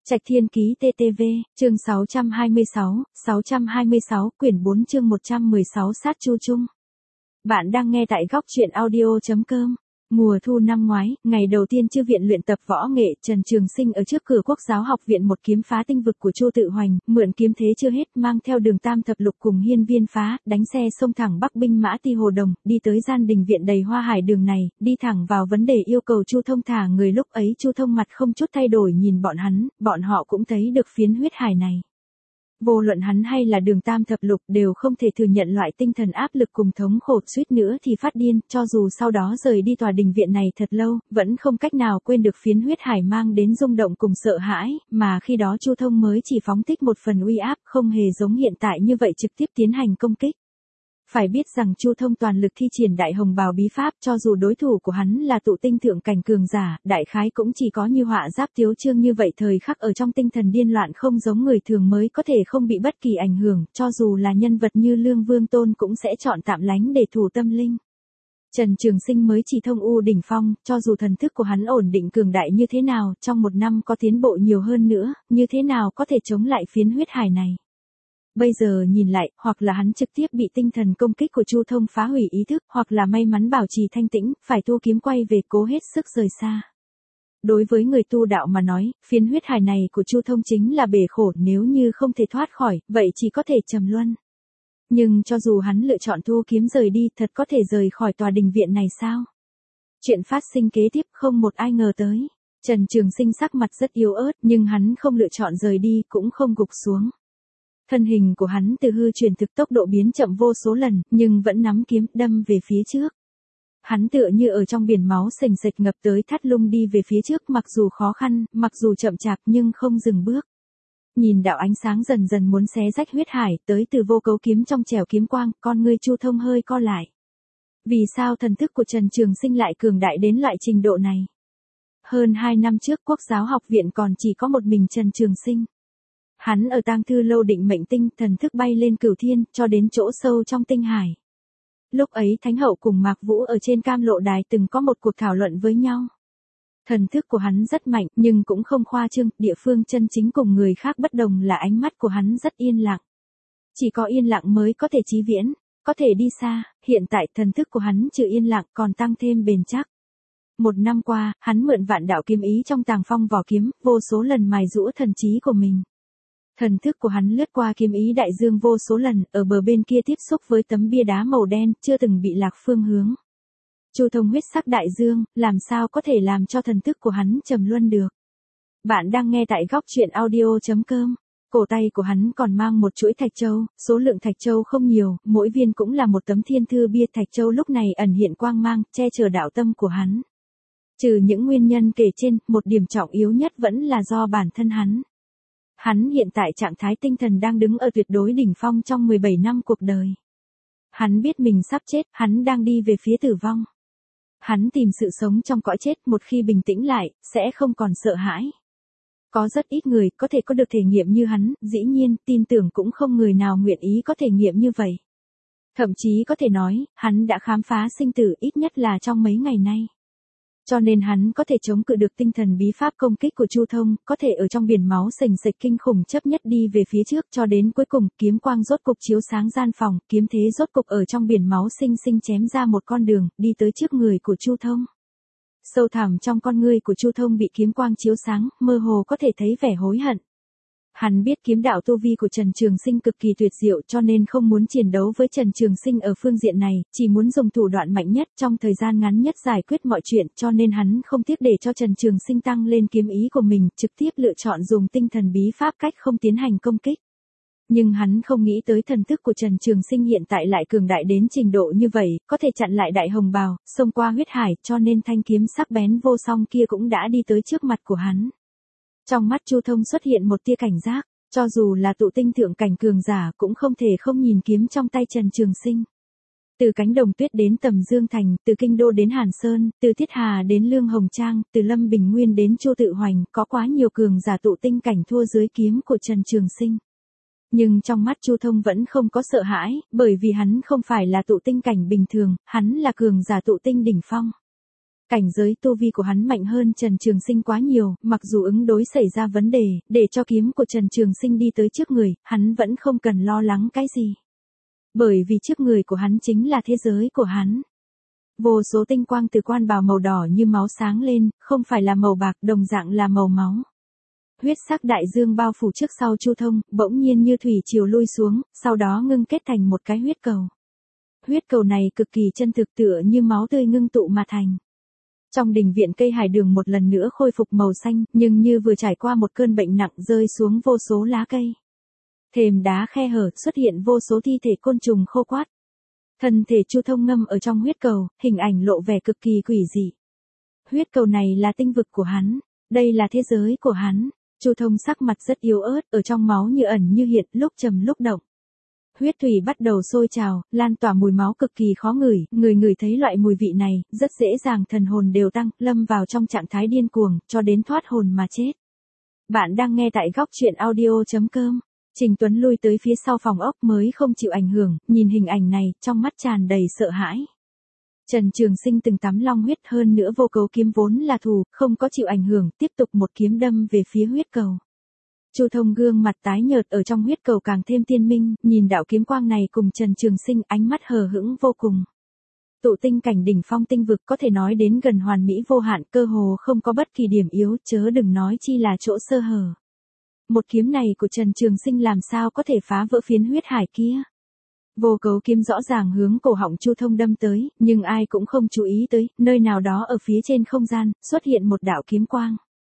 Trạch Thiên Ký TTV, chương 626, quyển 4 chương 116 sát Chu Trung. Bạn đang nghe tại góc truyện audio.com. Mùa thu năm ngoái, ngày đầu tiên Chư viện luyện tập võ nghệ, Trần Trường Sinh ở trước cửa Quốc giáo học viện một kiếm phá tinh vực của Chu Tự Hoành, mượn kiếm thế chưa hết, mang theo đường Tam Thập Lục cùng Hiên Viên phá, đánh xe xông thẳng Bắc binh mã Ti Hồ Đồng, đi tới gian đình viện đầy hoa hải đường này, đi thẳng vào vấn đề yêu cầu Chu Thông thả người. Lúc ấy Chu Thông mặt không chút thay đổi nhìn bọn hắn, bọn họ cũng thấy được phiến huyết hải này. Vô luận hắn hay là đường Tam Thập Lục đều không thể thừa nhận loại tinh thần áp lực cùng thống khổ, suýt nữa thì phát điên, cho dù sau đó rời đi tòa đình viện này thật lâu, vẫn không cách nào quên được phiến huyết hải mang đến rung động cùng sợ hãi, mà khi đó Chu Thông mới chỉ phóng thích một phần uy áp, không hề giống hiện tại như vậy trực tiếp tiến hành công kích. Phải biết rằng Chu Thông toàn lực thi triển Đại Hồng Bào bí pháp, cho dù đối thủ của hắn là tụ tinh thượng cảnh cường giả, đại khái cũng chỉ có như Họa Giáp Tiếu Trương như vậy thời khắc ở trong tinh thần điên loạn không giống người thường mới có thể không bị bất kỳ ảnh hưởng, cho dù là nhân vật như Lương Vương Tôn cũng sẽ chọn tạm lánh để thủ tâm linh. Trần Trường Sinh mới chỉ thông u đỉnh phong, cho dù thần thức của hắn ổn định cường đại như thế nào, trong một năm có tiến bộ nhiều hơn nữa, như thế nào có thể chống lại phiến huyết hải này. Bây giờ nhìn lại, hoặc là hắn trực tiếp bị tinh thần công kích của Chu Thông phá hủy ý thức, hoặc là may mắn bảo trì thanh tĩnh, phải thu kiếm quay về cố hết sức rời xa. Đối với người tu đạo mà nói, phiến huyết hải này của Chu Thông chính là bể khổ, nếu như không thể thoát khỏi, vậy chỉ có thể trầm luân. Nhưng cho dù hắn lựa chọn thu kiếm rời đi, thật có thể rời khỏi tòa đình viện này sao? Chuyện phát sinh kế tiếp không một ai ngờ tới. Trần Trường Sinh sắc mặt rất yếu ớt, nhưng hắn không lựa chọn rời đi, cũng không gục xuống. Thân hình của hắn từ hư chuyển thực tốc độ biến chậm vô số lần, nhưng vẫn nắm kiếm đâm về phía trước. Hắn tựa như ở trong biển máu sền sệt ngập tới thắt lung đi về phía trước, mặc dù khó khăn, mặc dù chậm chạp nhưng không dừng bước. Nhìn đạo ánh sáng dần dần muốn xé rách huyết hải, tới từ vô cấu kiếm trong trẻo kiếm quang, con ngươi Chu Thông hơi co lại. Vì sao thần thức của Trần Trường Sinh lại cường đại đến loại trình độ này? Hơn 2 năm trước Quốc giáo học viện còn chỉ có một mình Trần Trường Sinh. Hắn ở Tang Thư Lâu định mệnh tinh, thần thức bay lên cửu thiên, cho đến chỗ sâu trong tinh hải. Lúc ấy Thánh Hậu cùng Mạc Vũ ở trên Cam Lộ Đài từng có một cuộc thảo luận với nhau. Thần thức của hắn rất mạnh, nhưng cũng không khoa trương, địa phương chân chính cùng người khác bất đồng là ánh mắt của hắn rất yên lặng. Chỉ có yên lặng mới có thể chí viễn, có thể đi xa, hiện tại thần thức của hắn trừ yên lặng còn tăng thêm bền chắc. Một năm qua, hắn mượn vạn đạo kiếm ý trong Tàng Phong vỏ kiếm, vô số lần mài giũa thần trí của mình. Thần thức của hắn lướt qua kiếm ý đại dương vô số lần, ở bờ bên kia tiếp xúc với tấm bia đá màu đen, chưa từng bị lạc phương hướng. Chu Thông huyết sắc đại dương, làm sao có thể làm cho thần thức của hắn trầm luân được. Bạn đang nghe tại góc truyện audio.com. Cổ tay của hắn còn mang một chuỗi thạch châu, số lượng thạch châu không nhiều, mỗi viên cũng là một tấm thiên thư bia. Thạch châu lúc này ẩn hiện quang mang, che chở đạo tâm của hắn. Trừ những nguyên nhân kể trên, một điểm trọng yếu nhất vẫn là do bản thân hắn. Hắn hiện tại trạng thái tinh thần đang đứng ở tuyệt đối đỉnh phong trong 17 năm cuộc đời. Hắn biết mình sắp chết, hắn đang đi về phía tử vong. Hắn tìm sự sống trong cõi chết, một khi bình tĩnh lại, sẽ không còn sợ hãi. Có rất ít người có thể có được thể nghiệm như hắn, dĩ nhiên, tin tưởng cũng không người nào nguyện ý có thể nghiệm như vậy. Thậm chí có thể nói, hắn đã khám phá sinh tử ít nhất là trong mấy ngày nay. Cho nên hắn có thể chống cự được tinh thần bí pháp công kích của Chu Thông, có thể ở trong biển máu sền sệt kinh khủng chấp nhất đi về phía trước cho đến cuối cùng, kiếm quang rốt cục chiếu sáng gian phòng, kiếm thế rốt cục ở trong biển máu xinh xinh chém ra một con đường, đi tới trước người của Chu Thông. Sâu thẳm trong con ngươi của Chu Thông bị kiếm quang chiếu sáng, mơ hồ có thể thấy vẻ hối hận. Hắn biết kiếm đạo tu vi của Trần Trường Sinh cực kỳ tuyệt diệu, cho nên không muốn chiến đấu với Trần Trường Sinh ở phương diện này, chỉ muốn dùng thủ đoạn mạnh nhất trong thời gian ngắn nhất giải quyết mọi chuyện, cho nên hắn không tiếc để cho Trần Trường Sinh tăng lên kiếm ý của mình, trực tiếp lựa chọn dùng tinh thần bí pháp cách không tiến hành công kích. Nhưng hắn không nghĩ tới thần thức của Trần Trường Sinh hiện tại lại cường đại đến trình độ như vậy, có thể chặn lại Đại Hồng Bào, xông qua huyết hải, cho nên thanh kiếm sắc bén vô song kia cũng đã đi tới trước mặt của hắn. Trong mắt Chu Thông xuất hiện một tia cảnh giác, cho dù là tụ tinh thượng cảnh cường giả cũng không thể không nhìn kiếm trong tay Trần Trường Sinh. Từ Cánh Đồng Tuyết đến Tầm Dương Thành, từ Kinh Đô đến Hàn Sơn, từ Thiết Hà đến Lương Hồng Trang, từ Lâm Bình Nguyên đến Chu Tự Hoành, có quá nhiều cường giả tụ tinh cảnh thua dưới kiếm của Trần Trường Sinh. Nhưng trong mắt Chu Thông vẫn không có sợ hãi, bởi vì hắn không phải là tụ tinh cảnh bình thường, hắn là cường giả tụ tinh đỉnh phong. Cảnh giới tu vi của hắn mạnh hơn Trần Trường Sinh quá nhiều, mặc dù ứng đối xảy ra vấn đề, để cho kiếm của Trần Trường Sinh đi tới trước người, hắn vẫn không cần lo lắng cái gì. Bởi vì trước người của hắn chính là thế giới của hắn. Vô số tinh quang từ quan bào màu đỏ như máu sáng lên, không phải là màu bạc, đồng dạng là màu máu. Huyết sắc đại dương bao phủ trước sau Chu Thông, bỗng nhiên như thủy triều lui xuống, sau đó ngưng kết thành một cái huyết cầu. Huyết cầu này cực kỳ chân thực, tựa như máu tươi ngưng tụ mà thành. Trong đình viện cây hải đường một lần nữa khôi phục màu xanh, nhưng như vừa trải qua một cơn bệnh nặng rơi xuống vô số lá cây. Thềm đá khe hở, xuất hiện vô số thi thể côn trùng khô quát. Thân thể Chu Thông ngâm ở trong huyết cầu, hình ảnh lộ vẻ cực kỳ quỷ dị. Huyết cầu này là tinh vực của hắn, đây là thế giới của hắn. Chu Thông sắc mặt rất yếu ớt, ở trong máu như ẩn như hiện, lúc trầm lúc động. Huyết thủy bắt đầu sôi trào, lan tỏa mùi máu cực kỳ khó ngửi, người ngửi thấy loại mùi vị này, rất dễ dàng thần hồn đều tăng, lâm vào trong trạng thái điên cuồng, cho đến thoát hồn mà chết. Bạn đang nghe tại góc truyện audio.com. Trình Tuấn lui tới phía sau phòng ốc mới không chịu ảnh hưởng, nhìn hình ảnh này, trong mắt tràn đầy sợ hãi. Trần Trường Sinh từng tắm long huyết, hơn nữa vô cấu kiếm vốn là thù, không có chịu ảnh hưởng, tiếp tục một kiếm đâm về phía huyết cầu. Chu Thông gương mặt tái nhợt, ở trong huyết cầu càng thêm tiên minh, nhìn đạo kiếm quang này cùng Trần Trường Sinh, ánh mắt hờ hững vô cùng. Tụ tinh cảnh đỉnh phong tinh vực có thể nói đến gần hoàn mỹ vô hạn, cơ hồ không có bất kỳ điểm yếu, chớ đừng nói chi là chỗ sơ hở. Một kiếm này của Trần Trường Sinh làm sao có thể phá vỡ phiến huyết hải kia. Vô cấu kiếm rõ ràng hướng cổ họng Chu Thông đâm tới, nhưng ai cũng không chú ý tới, nơi nào đó ở phía trên không gian, xuất hiện một đạo kiếm quang.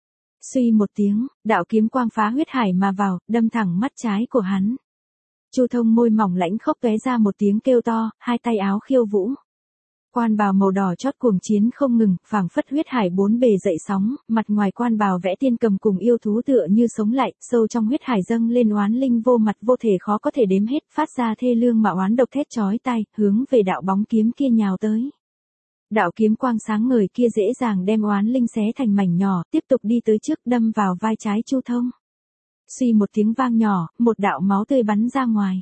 Suy một tiếng, đạo kiếm quang phá huyết hải mà vào, đâm thẳng mắt trái của hắn. Chu Thông môi mỏng lãnh khốc tóe ra một tiếng kêu to, hai tay áo khiêu vũ. Quan bào màu đỏ chót cuồng chiến không ngừng, phảng phất huyết hải bốn bề dậy sóng, mặt ngoài quan bào vẽ tiên cầm cùng yêu thú tựa như sống lại, sâu trong huyết hải dâng lên oán linh vô mặt vô thể khó có thể đếm hết, phát ra thê lương mà oán độc thét chói tai, hướng về đạo bóng kiếm kia nhào tới. Đạo kiếm quang sáng ngời kia dễ dàng đem oán linh xé thành mảnh nhỏ, tiếp tục đi tới trước, đâm vào vai trái Chu Thông. Suy một tiếng vang nhỏ, một đạo máu tươi bắn ra ngoài.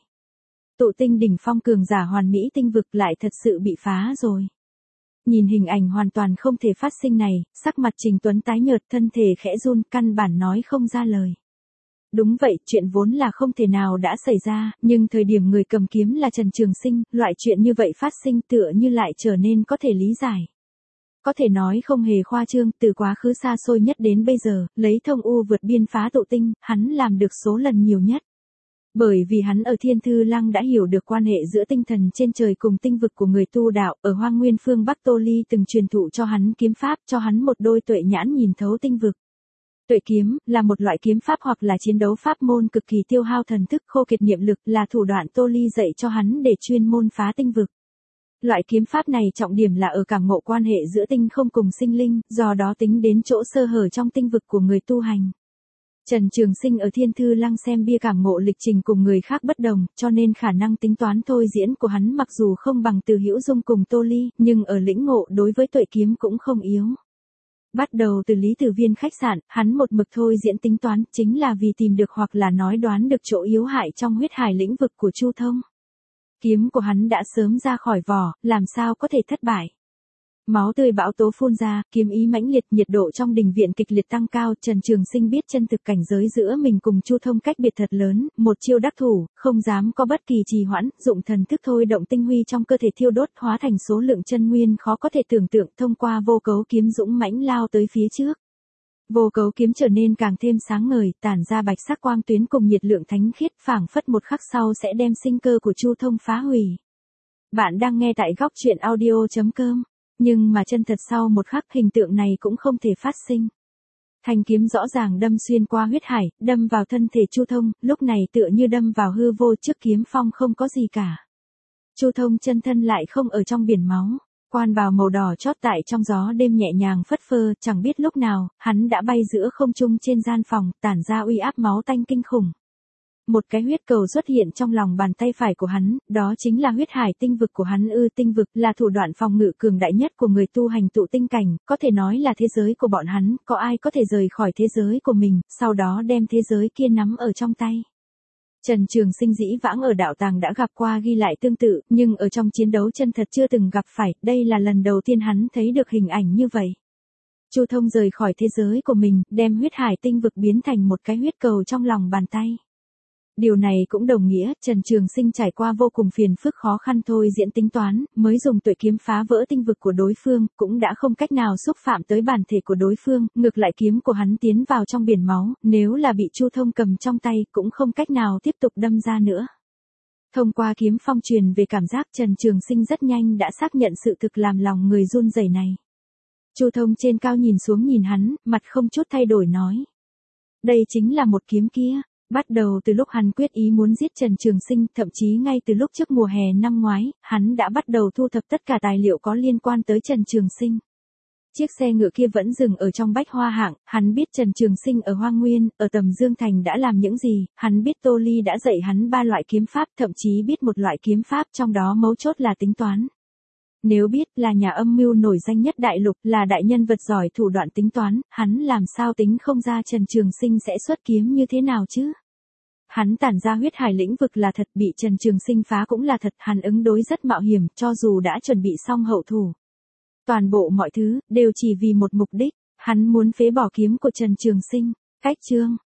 Tụ tinh đỉnh phong cường giả hoàn mỹ tinh vực lại thật sự bị phá rồi. Nhìn hình ảnh hoàn toàn không thể phát sinh này, sắc mặt Trình Tuấn tái nhợt, thân thể khẽ run, căn bản nói không ra lời. Đúng vậy, chuyện vốn là không thể nào đã xảy ra, nhưng thời điểm người cầm kiếm là Trần Trường Sinh, loại chuyện như vậy phát sinh tựa như lại trở nên có thể lý giải. Có thể nói không hề khoa trương, từ quá khứ xa xôi nhất đến bây giờ, lấy thông u vượt biên phá tụ tinh, hắn làm được số lần nhiều nhất. Bởi vì hắn ở Thiên Thư Lăng đã hiểu được quan hệ giữa tinh thần trên trời cùng tinh vực của người tu đạo, ở Hoang Nguyên phương Bắc Tô Ly từng truyền thụ cho hắn kiếm pháp, cho hắn một đôi tuệ nhãn nhìn thấu tinh vực. Tuệ kiếm, là một loại kiếm pháp hoặc là chiến đấu pháp môn cực kỳ tiêu hao thần thức, khô kiệt niệm lực, là thủ đoạn Tô Ly dạy cho hắn để chuyên môn phá tinh vực. Loại kiếm pháp này trọng điểm là ở cảm ngộ quan hệ giữa tinh không cùng sinh linh, do đó tính đến chỗ sơ hở trong tinh vực của người tu hành. Trần Trường Sinh ở Thiên Thư Lăng xem bia cảm ngộ lịch trình cùng người khác bất đồng, cho nên khả năng tính toán thôi diễn của hắn mặc dù không bằng Từ Hữu Dung cùng Tô Ly, nhưng ở lĩnh ngộ đối với tuệ kiếm cũng không yếu. Bắt đầu từ Lý Tử Viên khách sạn, hắn một mực thôi diễn tính toán, chính là vì tìm được hoặc là nói đoán được chỗ yếu hại trong huyết hải lĩnh vực của Chu Thông. Kiếm của hắn đã sớm ra khỏi vỏ, làm sao có thể thất bại. Máu tươi bão tố phun ra, kiếm ý mãnh liệt, nhiệt độ trong đình viện kịch liệt tăng cao, Trần Trường Sinh biết chân thực cảnh giới giữa mình cùng Chu Thông cách biệt thật lớn, một chiêu đắc thủ, không dám có bất kỳ trì hoãn, dụng thần thức thôi động tinh huy trong cơ thể thiêu đốt, hóa thành số lượng chân nguyên khó có thể tưởng tượng, thông qua vô cấu kiếm dũng mãnh lao tới phía trước. Vô cấu kiếm trở nên càng thêm sáng ngời, tản ra bạch sắc quang tuyến cùng nhiệt lượng thánh khiết, phảng phất một khắc sau sẽ đem sinh cơ của Chu Thông phá hủy. Bạn đang nghe tại góc truyện audio.com. Nhưng mà chân thật sau một khắc hình tượng này cũng không thể phát sinh. Thanh kiếm rõ ràng đâm xuyên qua huyết hải, đâm vào thân thể Chu Thông, lúc này tựa như đâm vào hư vô, trước kiếm phong không có gì cả. Chu Thông chân thân lại không ở trong biển máu, quan bào màu đỏ chót tại trong gió đêm nhẹ nhàng phất phơ, chẳng biết lúc nào, hắn đã bay giữa không trung trên gian phòng, tản ra uy áp máu tanh kinh khủng. Một cái huyết cầu xuất hiện trong lòng bàn tay phải của hắn, đó chính là huyết hải tinh vực của hắn tinh vực là thủ đoạn phòng ngự cường đại nhất của người tu hành tụ tinh cảnh, có thể nói là thế giới của bọn hắn, có ai có thể rời khỏi thế giới của mình, sau đó đem thế giới kia nắm ở trong tay. Trần Trường Sinh dĩ vãng ở đạo tàng đã gặp qua ghi lại tương tự, nhưng ở trong chiến đấu chân thật chưa từng gặp phải, đây là lần đầu tiên hắn thấy được hình ảnh như vậy. Chu Thông rời khỏi thế giới của mình, đem huyết hải tinh vực biến thành một cái huyết cầu trong lòng bàn tay. Điều này cũng đồng nghĩa, Trần Trường Sinh trải qua vô cùng phiền phức khó khăn thôi diễn tính toán, mới dùng tuệ kiếm phá vỡ tinh vực của đối phương, cũng đã không cách nào xúc phạm tới bản thể của đối phương, ngược lại kiếm của hắn tiến vào trong biển máu, nếu là bị Chu Thông cầm trong tay, cũng không cách nào tiếp tục đâm ra nữa. Thông qua kiếm phong truyền về cảm giác, Trần Trường Sinh rất nhanh đã xác nhận sự thực làm lòng người run rẩy này. Chu Thông trên cao nhìn xuống nhìn hắn, mặt không chút thay đổi nói. Đây chính là một kiếm kia. Bắt đầu từ lúc hắn quyết ý muốn giết Trần Trường Sinh, thậm chí ngay từ lúc trước mùa hè năm ngoái, hắn đã bắt đầu thu thập tất cả tài liệu có liên quan tới Trần Trường Sinh. Chiếc xe ngựa kia vẫn dừng ở trong Bách Hoa Hạng, hắn biết Trần Trường Sinh ở Hoa Nguyên, ở Tầm Dương Thành đã làm những gì, hắn biết Tô Ly đã dạy hắn 3 loại kiếm pháp, thậm chí biết một loại kiếm pháp trong đó mấu chốt là tính toán. Nếu biết là nhà âm mưu nổi danh nhất đại lục, là đại nhân vật giỏi thủ đoạn tính toán, hắn làm sao tính không ra Trần Trường Sinh sẽ xuất kiếm như thế nào chứ? Hắn tản ra huyết hải lĩnh vực là thật, bị Trần Trường Sinh phá cũng là thật, hắn ứng đối rất mạo hiểm, cho dù đã chuẩn bị xong hậu thủ. Toàn bộ mọi thứ, đều chỉ vì một mục đích, hắn muốn phế bỏ kiếm của Trần Trường Sinh. Cách chương